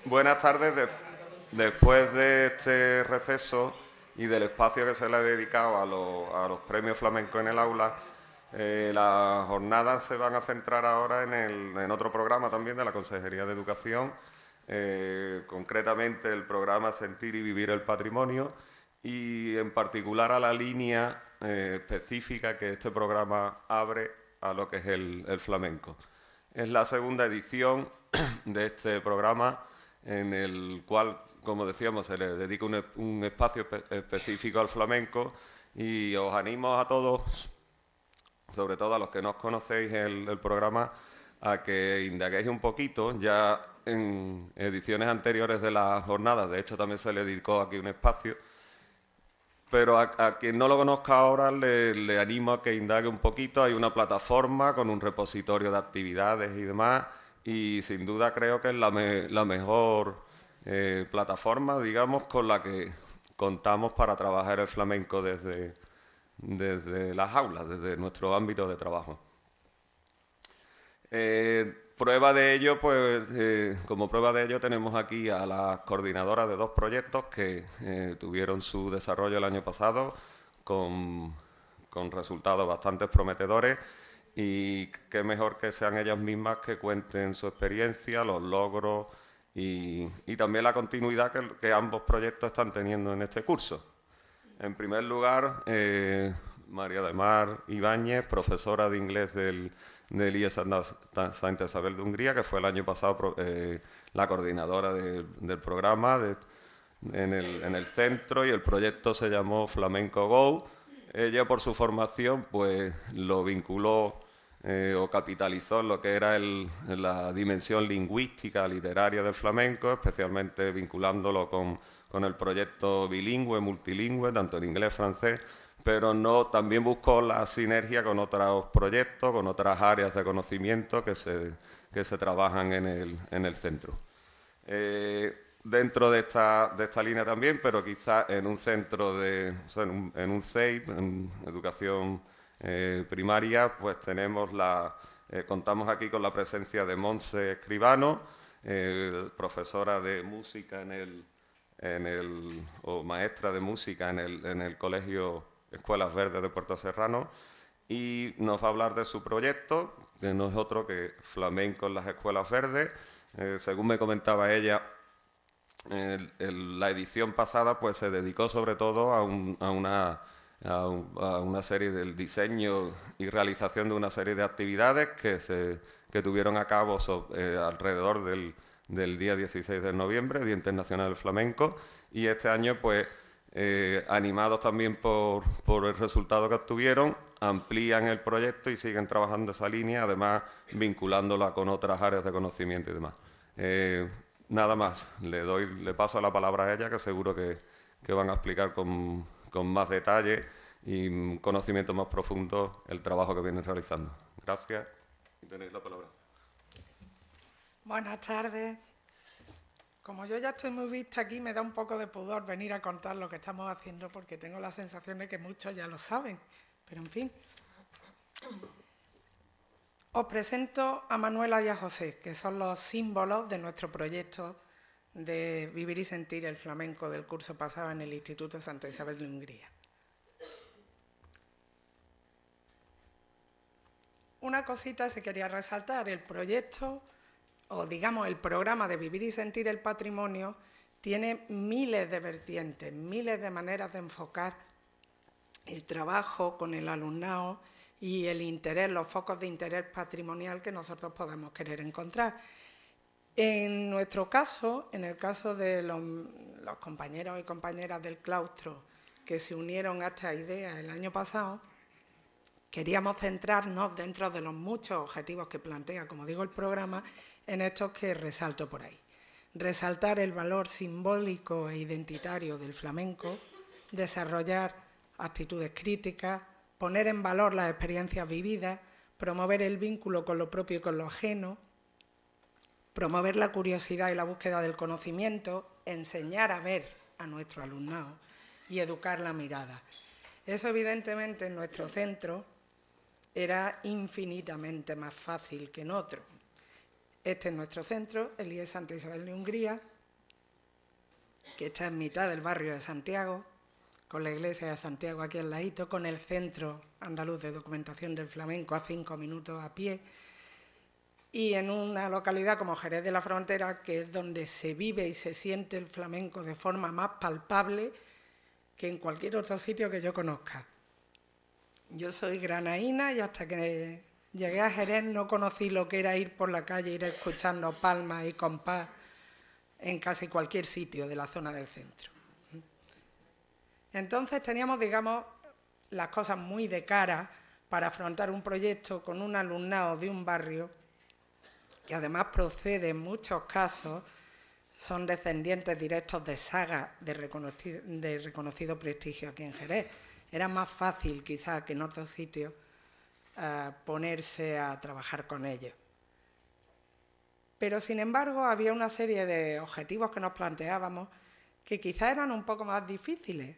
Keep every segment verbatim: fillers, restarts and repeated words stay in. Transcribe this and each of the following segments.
Buenas tardes. De, después de este receso y del espacio que se le ha dedicado a, lo, a los premios flamencos en el aula, eh, las jornadas se van a centrar ahora en, el, en otro programa también de la Consejería de Educación, eh, concretamente el programa Sentir y Vivir el Patrimonio, y en particular a la línea eh, específica que este programa abre a lo que es el, el flamenco. Es la segunda edición de este programa, en el cual, como decíamos, se le dedica un, un espacio espe específico al flamenco, y os animo a todos, sobre todo a los que no conocéis el, el programa, a que indaguéis un poquito. Ya en ediciones anteriores de las jornadas, de hecho, también se le dedicó aquí un espacio, pero a, a quien no lo conozca ahora le, le animo a que indague un poquito. Hay una plataforma con un repositorio de actividades y demás, y sin duda creo que es la, me, la mejor eh, plataforma, digamos, con la que contamos para trabajar el flamenco desde, desde las aulas, desde nuestro ámbito de trabajo. Eh, prueba de ello, pues, eh, como prueba de ello tenemos aquí a las coordinadoras de dos proyectos que eh, tuvieron su desarrollo el año pasado con, con resultados bastante prometedores, y qué mejor que sean ellas mismas que cuenten su experiencia, los logros y, y también la continuidad que, que ambos proyectos están teniendo en este curso. En primer lugar, eh, María del Mar Ibáñez, profesora de inglés del, del I E Santa Isabel de Hungría, que fue el año pasado eh, la coordinadora de, del programa de, en, el, en el centro, y el proyecto se llamó Flamenco Go. Ella, por su formación, pues lo vinculó eh, o capitalizó en lo que era el, la dimensión lingüística, literaria del flamenco, especialmente vinculándolo con, con el proyecto bilingüe, multilingüe, tanto en inglés, francés, pero no, también buscó la sinergia con otros proyectos, con otras áreas de conocimiento que se, que se trabajan en el, en el centro. Eh, dentro de esta, de esta línea también, pero quizá en un centro de, o sea, en, un, en un C E I P, en educación eh, primaria, pues tenemos la, eh, contamos aquí con la presencia de Montse Escribano, eh, profesora de música en el, en el, o maestra de música en el, en el Colegio Escuelas Verdes de Puerto Serrano, y nos va a hablar de su proyecto, que no es otro que Flamenco en las Escuelas Verdes. Eh, según me comentaba ella, el, el, la edición pasada pues se dedicó sobre todo a, un, a, una, a, un, a una serie del diseño y realización de una serie de actividades que se que tuvieron a cabo so, eh, alrededor del, del día dieciséis de noviembre, Día Internacional del Flamenco, y este año pues eh, animados también por, por el resultado que obtuvieron, amplían el proyecto y siguen trabajando esa línea, además vinculándola con otras áreas de conocimiento y demás. Eh, nada más, le doy, le paso la palabra a ella, que seguro que, que van a explicar con, con más detalle y conocimiento más profundo el trabajo que vienen realizando. Gracias, y tenéis la palabra. Buenas tardes. Como yo ya estoy muy vista aquí, me da un poco de pudor venir a contar lo que estamos haciendo, porque tengo la sensación de que muchos ya lo saben, pero en fin. Os presento a Manuela y a José, que son los símbolos de nuestro proyecto de Vivir y Sentir el Flamenco del curso pasado en el Instituto Santa Isabel de Hungría. Una cosita se quería resaltar: el proyecto, o digamos el programa de Vivir y Sentir el Patrimonio, tiene miles de vertientes, miles de maneras de enfocar el trabajo con el alumnado y el interés, los focos de interés patrimonial que nosotros podemos querer encontrar. En nuestro caso, en el caso de los, los compañeros y compañeras del claustro que se unieron a esta idea el año pasado, queríamos centrarnos, dentro de los muchos objetivos que plantea, como digo, el programa, en estos que resalto por ahí. Resaltar el valor simbólico e identitario del flamenco, desarrollar actitudes críticas, poner en valor las experiencias vividas, promover el vínculo con lo propio y con lo ajeno, promover la curiosidad y la búsqueda del conocimiento, enseñar a ver a nuestro alumnado y educar la mirada. Eso, evidentemente, en nuestro centro era infinitamente más fácil que en otro. Este es nuestro centro, el I E Santa Isabel de Hungría, que está en mitad del barrio de Santiago, con la iglesia de Santiago aquí al ladito, con el Centro Andaluz de Documentación del Flamenco a cinco minutos a pie, y en una localidad como Jerez de la Frontera, que es donde se vive y se siente el flamenco de forma más palpable que en cualquier otro sitio que yo conozca. Yo soy granaína y hasta que llegué a Jerez no conocí lo que era ir por la calle, ir escuchando palmas y compás en casi cualquier sitio de la zona del centro. Entonces teníamos, digamos, las cosas muy de cara para afrontar un proyecto con un alumnado de un barrio que además procede en muchos casos, son descendientes directos de sagas de reconocido, de reconocido prestigio aquí en Jerez. Era más fácil quizá que en otros sitios uh, ponerse a trabajar con ellos. Pero sin embargo había una serie de objetivos que nos planteábamos que quizá eran un poco más difíciles.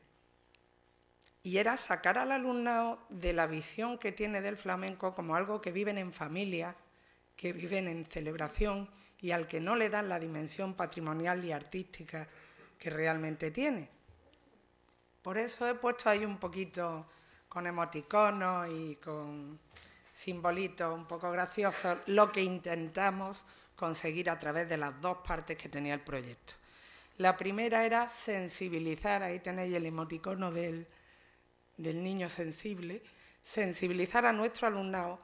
Y era sacar al alumnado de la visión que tiene del flamenco como algo que viven en familia, que viven en celebración y al que no le dan la dimensión patrimonial y artística que realmente tiene. Por eso he puesto ahí un poquito con emoticonos y con simbolitos un poco graciosos lo que intentamos conseguir a través de las dos partes que tenía el proyecto. La primera era sensibilizar, ahí tenéis el emoticono del, del niño sensible, sensibilizar a nuestro alumnado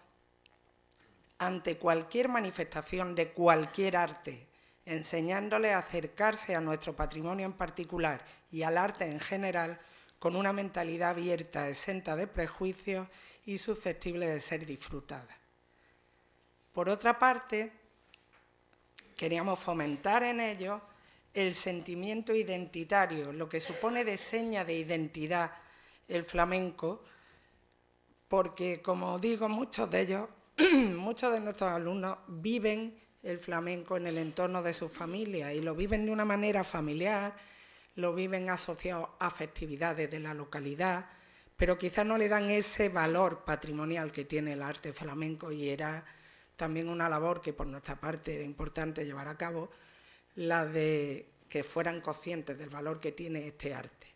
ante cualquier manifestación de cualquier arte, enseñándole a acercarse a nuestro patrimonio en particular y al arte en general con una mentalidad abierta, exenta de prejuicios y susceptible de ser disfrutada. Por otra parte, queríamos fomentar en ellos el sentimiento identitario, lo que supone de seña de identidad el flamenco, porque, como digo, muchos de ellos muchos de nuestros alumnos viven el flamenco en el entorno de sus familias y lo viven de una manera familiar, lo viven asociados a festividades de la localidad, pero quizás no le dan ese valor patrimonial que tiene el arte flamenco y era también una labor que por nuestra parte era importante llevar a cabo, la de que fueran conscientes del valor que tiene este arte.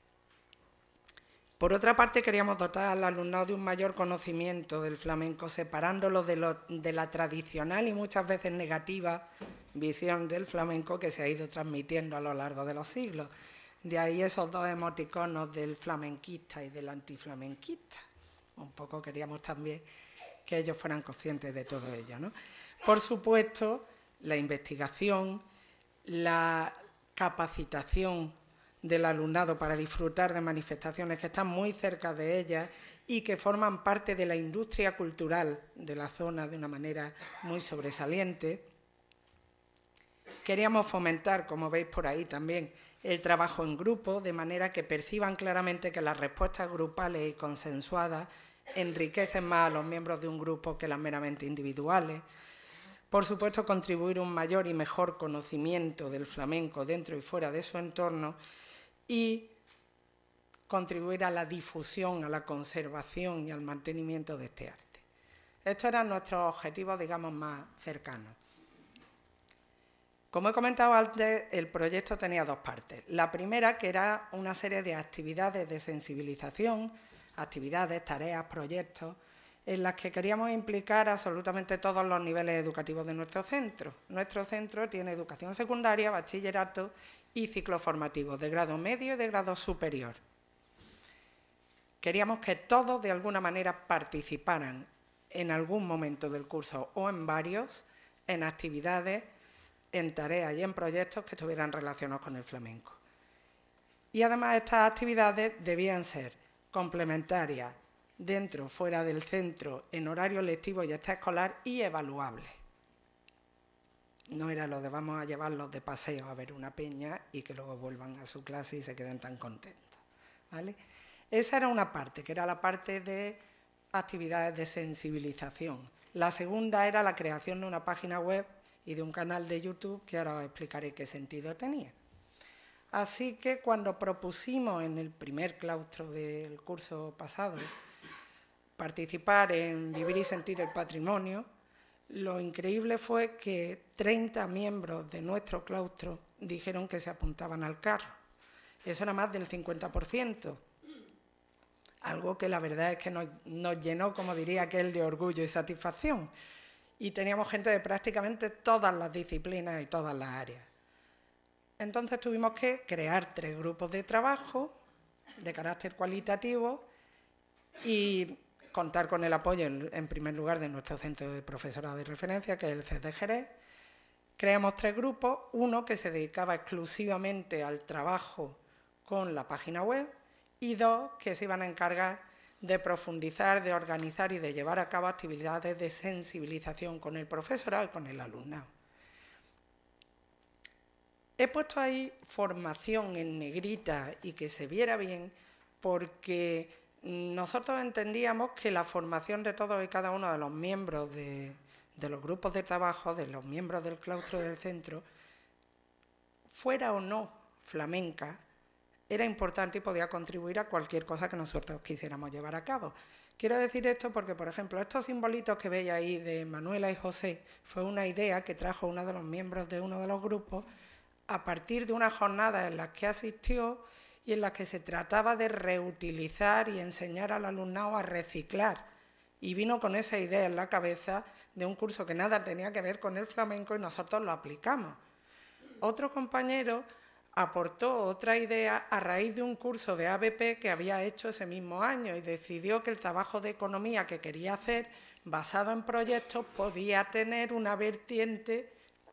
Por otra parte, queríamos dotar al alumnado de un mayor conocimiento del flamenco, separándolo de, lo, de la tradicional y muchas veces negativa visión del flamenco que se ha ido transmitiendo a lo largo de los siglos. De ahí esos dos emoticonos del flamenquista y del antiflamenquista. Un poco queríamos también que ellos fueran conscientes de todo ello, ¿no? Por supuesto, la investigación, la capacitación del alumnado para disfrutar de manifestaciones que están muy cerca de ellas y que forman parte de la industria cultural de la zona de una manera muy sobresaliente. Queríamos fomentar, como veis por ahí también, el trabajo en grupo, de manera que perciban claramente que las respuestas grupales y consensuadas enriquecen más a los miembros de un grupo que las meramente individuales. Por supuesto, contribuir a un mayor y mejor conocimiento del flamenco dentro y fuera de su entorno y contribuir a la difusión, a la conservación y al mantenimiento de este arte. Estos eran nuestros objetivos, digamos, más cercanos. Como he comentado antes, el proyecto tenía dos partes. La primera, que era una serie de actividades de sensibilización, actividades, tareas, proyectos, en las que queríamos implicar absolutamente todos los niveles educativos de nuestro centro. Nuestro centro tiene educación secundaria, bachillerato y ciclos formativos de grado medio y de grado superior. Queríamos que todos de alguna manera participaran en algún momento del curso o en varios, en actividades, en tareas y en proyectos que estuvieran relacionados con el flamenco. Y además estas actividades debían ser complementarias dentro o fuera del centro, en horario lectivo y extraescolar y evaluables. No era lo de vamos a llevarlos de paseo a ver una peña y que luego vuelvan a su clase y se queden tan contentos, ¿vale? Esa era una parte, que era la parte de actividades de sensibilización. La segunda era la creación de una página web y de un canal de YouTube, que ahora os explicaré qué sentido tenía. Así que cuando propusimos en el primer claustro del curso pasado participar en Vivir y Sentir el Patrimonio, lo increíble fue que treinta miembros de nuestro claustro dijeron que se apuntaban al carro. Eso era más del cincuenta por ciento. Algo que la verdad es que nos, nos llenó, como diría aquel, de orgullo y satisfacción. Y teníamos gente de prácticamente todas las disciplinas y todas las áreas. Entonces tuvimos que crear tres grupos de trabajo de carácter cualitativo y contar con el apoyo, en, en primer lugar, de nuestro centro de profesorado de referencia, que es el C E S de Jerez. Creamos tres grupos, uno que se dedicaba exclusivamente al trabajo con la página web y dos que se iban a encargar de profundizar, de organizar y de llevar a cabo actividades de sensibilización con el profesorado y con el alumnado. He puesto ahí formación en negrita y que se viera bien porque nosotros entendíamos que la formación de todos y cada uno de los miembros de, de los grupos de trabajo, de los miembros del claustro del centro, fuera o no flamenca, era importante y podía contribuir a cualquier cosa que nosotros quisiéramos llevar a cabo. Quiero decir esto porque, por ejemplo, estos simbolitos que veis ahí de Manuela y José fue una idea que trajo uno de los miembros de uno de los grupos a partir de una jornada en la que asistió y en la que se trataba de reutilizar y enseñar al alumnado a reciclar. Y vino con esa idea en la cabeza de un curso que nada tenía que ver con el flamenco y nosotros lo aplicamos. Otro compañero aportó otra idea a raíz de un curso de A B P que había hecho ese mismo año y decidió que el trabajo de economía que quería hacer, basado en proyectos, podía tener una vertiente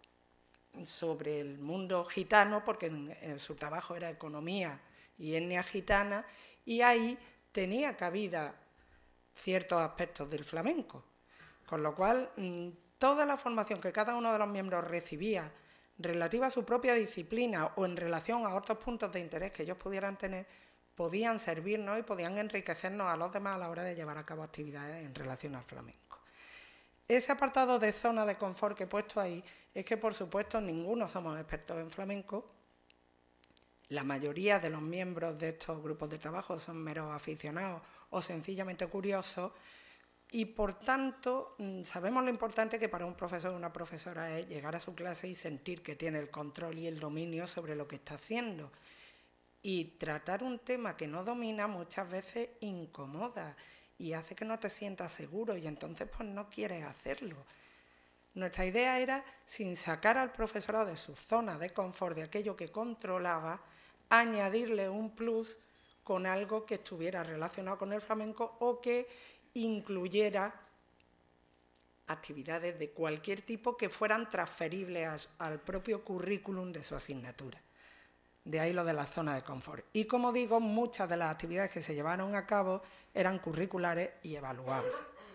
sobre el mundo gitano, porque en, en su trabajo era economía y etnia gitana, y ahí tenía cabida ciertos aspectos del flamenco. Con lo cual, toda la formación que cada uno de los miembros recibía relativa a su propia disciplina o en relación a otros puntos de interés que ellos pudieran tener, podían servirnos y podían enriquecernos a los demás a la hora de llevar a cabo actividades en relación al flamenco. Ese apartado de zona de confort que he puesto ahí es que, por supuesto, ninguno somos expertos en flamenco. La mayoría de los miembros de estos grupos de trabajo son meros aficionados o sencillamente curiosos y, por tanto, sabemos lo importante que para un profesor o una profesora es llegar a su clase y sentir que tiene el control y el dominio sobre lo que está haciendo. Y tratar un tema que no domina muchas veces incomoda y hace que no te sientas seguro y entonces pues no quieres hacerlo. Nuestra idea era, sin sacar al profesorado de su zona de confort, de aquello que controlaba, añadirle un plus con algo que estuviera relacionado con el flamenco o que incluyera actividades de cualquier tipo que fueran transferibles al propio currículum de su asignatura. De ahí lo de la zona de confort. Y como digo, muchas de las actividades que se llevaron a cabo eran curriculares y evaluables.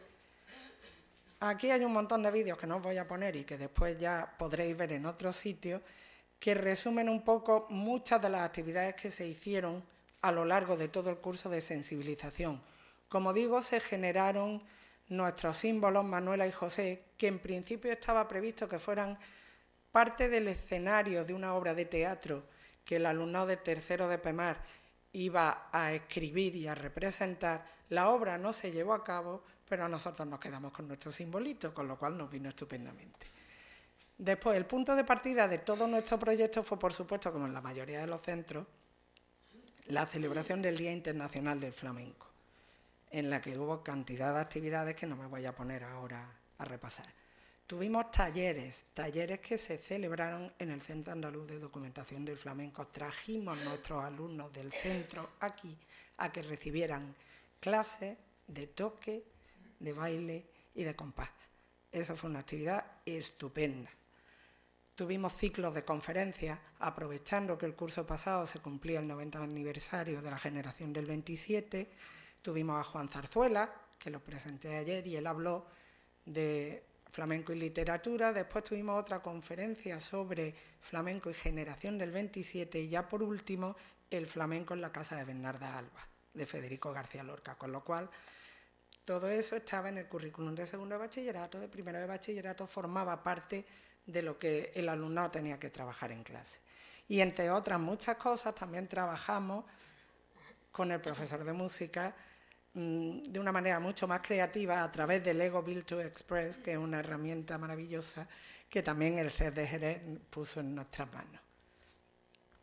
Aquí hay un montón de vídeos que no os voy a poner y que después ya podréis ver en otros sitios que resumen un poco muchas de las actividades que se hicieron a lo largo de todo el curso de sensibilización. Como digo, se generaron nuestros símbolos, Manuela y José, que en principio estaba previsto que fueran parte del escenario de una obra de teatro que el alumnado de tercero de Pemar iba a escribir y a representar. La obra no se llevó a cabo, pero nosotros nos quedamos con nuestro simbolito, con lo cual nos vino estupendamente. Después, el punto de partida de todo nuestro proyecto fue, por supuesto, como en la mayoría de los centros, la celebración del Día Internacional del Flamenco, en la que hubo cantidad de actividades que no me voy a poner ahora a repasar. Tuvimos talleres, talleres que se celebraron en el Centro Andaluz de Documentación del Flamenco. Trajimos a nuestros alumnos del centro aquí a que recibieran clases de toque, de baile y de compás. Eso fue una actividad estupenda. Tuvimos ciclos de conferencias, aprovechando que el curso pasado se cumplía el noventa aniversario de la generación del veintisiete. Tuvimos a Juan Zarzuela, que lo presenté ayer, y él habló de flamenco y literatura. Después tuvimos otra conferencia sobre flamenco y generación del veintisiete. Y ya por último, el flamenco en la casa de Bernarda Alba, de Federico García Lorca. Con lo cual, todo eso estaba en el currículum de segundo de bachillerato, de primero de bachillerato, formaba parte de lo que el alumnado tenía que trabajar en clase. Y entre otras muchas cosas, también trabajamos con el profesor de música de una manera mucho más creativa a través del Lego Build to Express, que es una herramienta maravillosa que también el C E S de Jerez puso en nuestras manos.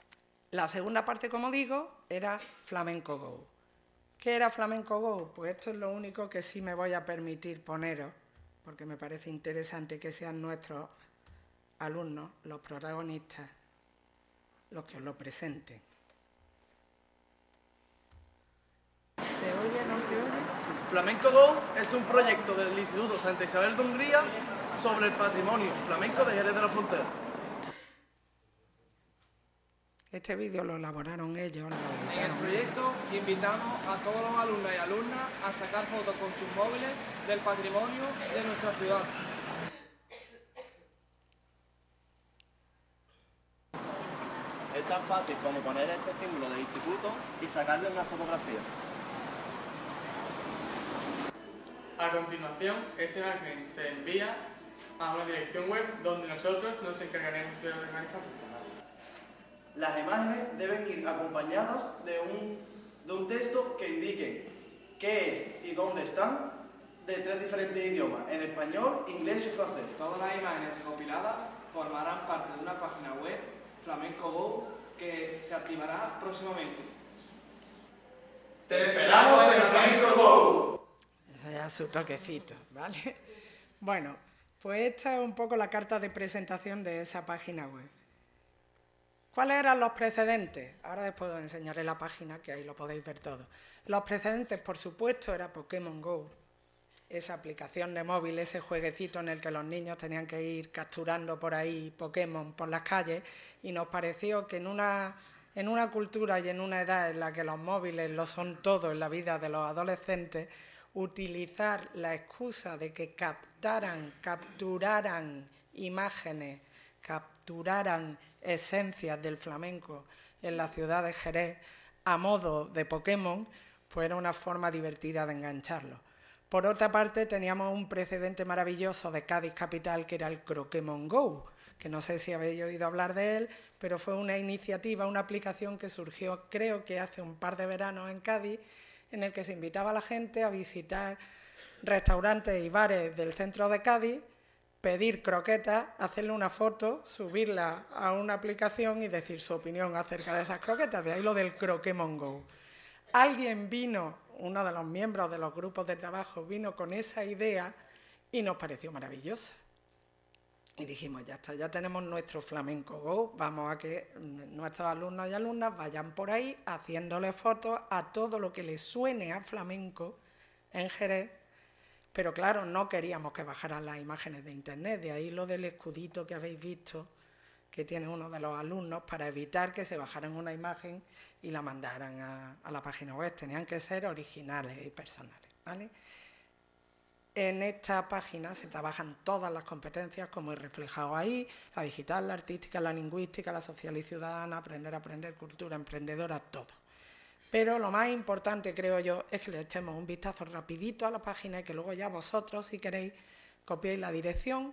La segunda parte, como digo, era Flamenco Go. ¿Qué era Flamenco Go? Pues esto es lo único que sí me voy a permitir poneros, porque me parece interesante que sean nuestros alumnos, los protagonistas, los que os lo presenten. ¿Se oye, no se oye? Flamenco Go es un proyecto del Instituto Santa Isabel de Hungría sobre el patrimonio flamenco de Jerez de la Frontera. Este vídeo lo elaboraron ellos. Lo en el proyecto invitamos a todos los alumnos y alumnas a sacar fotos con sus móviles del patrimonio de nuestra ciudad. Es tan fácil como poner este símbolo del instituto y sacarle una fotografía. A continuación, esa imagen se envía a una dirección web donde nosotros nos encargaremos de organizarla. Las imágenes deben ir acompañadas de un, de un texto que indique qué es y dónde están, de tres diferentes idiomas, en español, inglés y francés. Todas las imágenes recopiladas formarán parte de una página web, Flamenco Go, que se activará próximamente. ¡Te esperamos en Flamenco Go! Eso ya es su toquecito, ¿vale? Bueno, pues esta es un poco la carta de presentación de esa página web. ¿Cuáles eran los precedentes? Ahora después os enseñaré la página, que ahí lo podéis ver todo. Los precedentes, por supuesto, era Pokémon Go, esa aplicación de móvil, ese jueguecito en el que los niños tenían que ir capturando por ahí Pokémon por las calles, y nos pareció que en una, en una cultura y en una edad en la que los móviles lo son todo en la vida de los adolescentes, utilizar la excusa de que captaran, capturaran imágenes, capturaran esencias del flamenco en la ciudad de Jerez a modo de Pokémon, pues era una forma divertida de engancharlo. Por otra parte, teníamos un precedente maravilloso de Cádiz capital, que era el Croquemon Go, que no sé si habéis oído hablar de él, pero fue una iniciativa, una aplicación que surgió, creo que hace un par de veranos en Cádiz, en el que se invitaba a la gente a visitar restaurantes y bares del centro de Cádiz, pedir croquetas, hacerle una foto, subirla a una aplicación y decir su opinión acerca de esas croquetas. De ahí lo del Croquemon Go. Alguien vino, uno de los miembros de los grupos de trabajo, vino con esa idea y nos pareció maravillosa. Y dijimos, ya está, ya tenemos nuestro Flamenco Go, vamos a que nuestros alumnos y alumnas vayan por ahí haciéndole fotos a todo lo que les suene a flamenco en Jerez. Pero claro, no queríamos que bajaran las imágenes de internet, de ahí lo del escudito que habéis visto, que tiene uno de los alumnos, para evitar que se bajaran una imagen y la mandaran a, a la página web. Tenían que ser originales y personales, ¿vale? En esta página se trabajan todas las competencias, como he reflejado ahí, la digital, la artística, la lingüística, la social y ciudadana, aprender a aprender, cultura emprendedora, todo. Pero lo más importante, creo yo, es que le echemos un vistazo rapidito a la página y que luego ya vosotros, si queréis, copiéis la dirección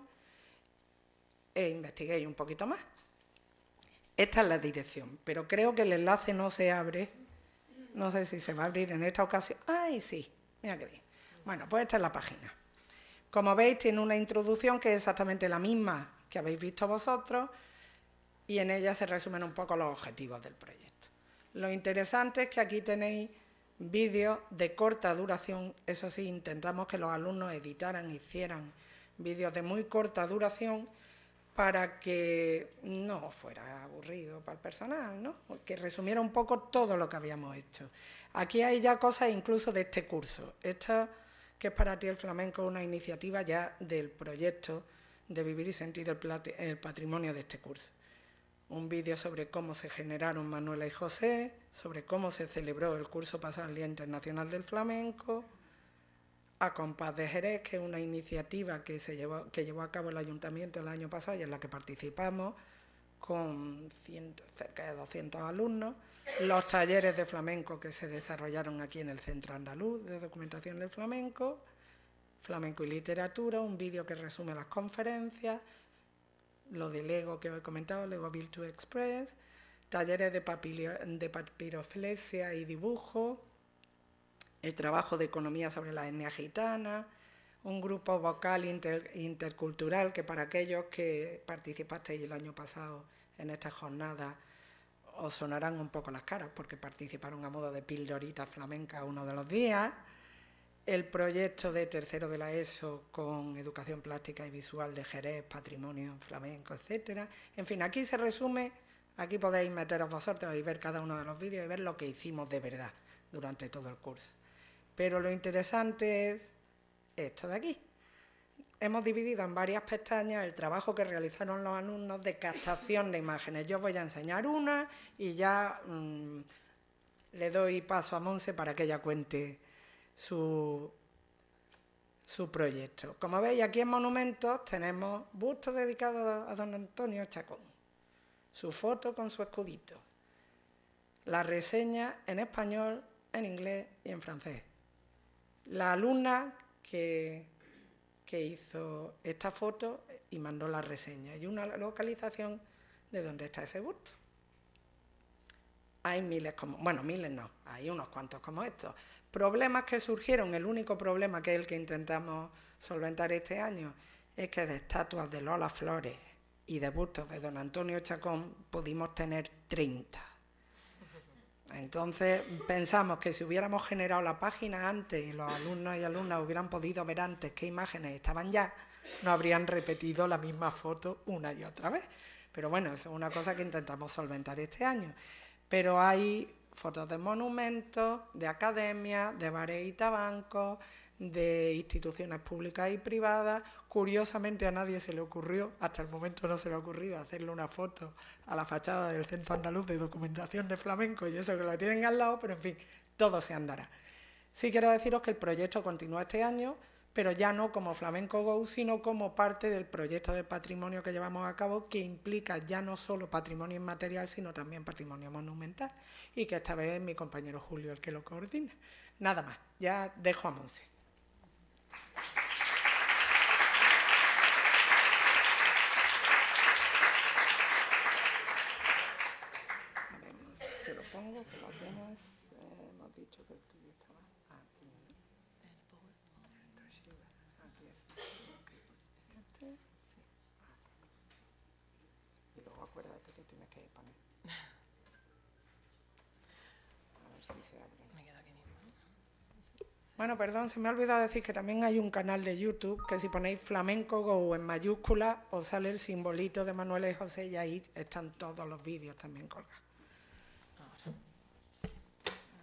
e investiguéis un poquito más. Esta es la dirección, pero creo que el enlace no se abre. No sé si se va a abrir en esta ocasión. ¡Ay, sí! Mira qué bien. Bueno, pues esta es la página. Como veis, tiene una introducción que es exactamente la misma que habéis visto vosotros y en ella se resumen un poco los objetivos del proyecto. Lo interesante es que aquí tenéis vídeos de corta duración. Eso sí, intentamos que los alumnos editaran, hicieran vídeos de muy corta duración para que no fuera aburrido para el personal, ¿no? Que resumiera un poco todo lo que habíamos hecho. Aquí hay ya cosas incluso de este curso. Esta, que es para ti el flamenco, una iniciativa ya del proyecto de Vivir y Sentir el, el Patrimonio de este curso. Un vídeo sobre cómo se generaron Manuela y José, sobre cómo se celebró el curso pasado el Día Internacional del Flamenco, A Compás de Jerez, que es una iniciativa que, se llevó, que llevó a cabo el Ayuntamiento el año pasado y en la que participamos con ciento, cerca de doscientos alumnos, los talleres de flamenco que se desarrollaron aquí en el Centro Andaluz de Documentación del Flamenco, Flamenco y Literatura, un vídeo que resume las conferencias, lo de Lego que os he comentado, Lego Build to Express, talleres de, papilio, de papiroflexia y dibujo, el trabajo de economía sobre la etnia gitana, un grupo vocal inter, intercultural que para aquellos que participasteis el año pasado en esta jornada os sonarán un poco las caras porque participaron a modo de pildorita flamenca uno de los días. El proyecto de tercero de la ESO con educación plástica y visual de Jerez, patrimonio flamenco, etcétera. En fin, aquí se resume, aquí podéis meteros vosotros y ver cada uno de los vídeos y ver lo que hicimos de verdad durante todo el curso. Pero lo interesante es esto de aquí. Hemos dividido en varias pestañas el trabajo que realizaron los alumnos de captación de imágenes. Yo os voy a enseñar una y ya mmm, le doy paso a Monse para que ella cuente su, su proyecto. Como veis, aquí en Monumentos tenemos bustos dedicados a don Antonio Chacón, su foto con su escudito, la reseña en español, en inglés y en francés. La alumna que... que hizo esta foto y mandó la reseña y una localización de dónde está ese busto. Hay miles como, bueno, miles no, hay unos cuantos como estos. Problemas que surgieron, el único problema que es el que intentamos solventar este año es que de estatuas de Lola Flores y de bustos de don Antonio Chacón pudimos tener treinta. Entonces pensamos que si hubiéramos generado la página antes y los alumnos y alumnas hubieran podido ver antes qué imágenes estaban ya, no habrían repetido la misma foto una y otra vez. Pero bueno, eso es una cosa que intentamos solventar este año. Pero hay fotos de monumentos, de academias, de bares y tabancos, de instituciones públicas y privadas. Curiosamente a nadie se le ocurrió, hasta el momento no se le ha ocurrido hacerle una foto a la fachada del Centro Andaluz de Documentación de Flamenco y eso que lo tienen al lado, pero en fin, todo se andará. Sí quiero deciros que el proyecto continúa este año, pero ya no como Flamenco Go, sino como parte del proyecto de patrimonio que llevamos a cabo, que implica ya no solo patrimonio inmaterial, sino también patrimonio monumental, y que esta vez es mi compañero Julio el que lo coordina. Nada más, ya dejo a Monse. Te lo pongo, que lo tienes, eh, hemos dicho que el tuyo estaba aquí, ¿no? Aquí es. Este, sí. Y luego acuérdate que tienes que poner. A ver si se abre. Me queda aquí mismo. Bueno, perdón, se me ha olvidado decir que también hay un canal de YouTube que si ponéis Flamenco Go en mayúscula os sale el simbolito de Manuel y José y ahí están todos los vídeos también colgados.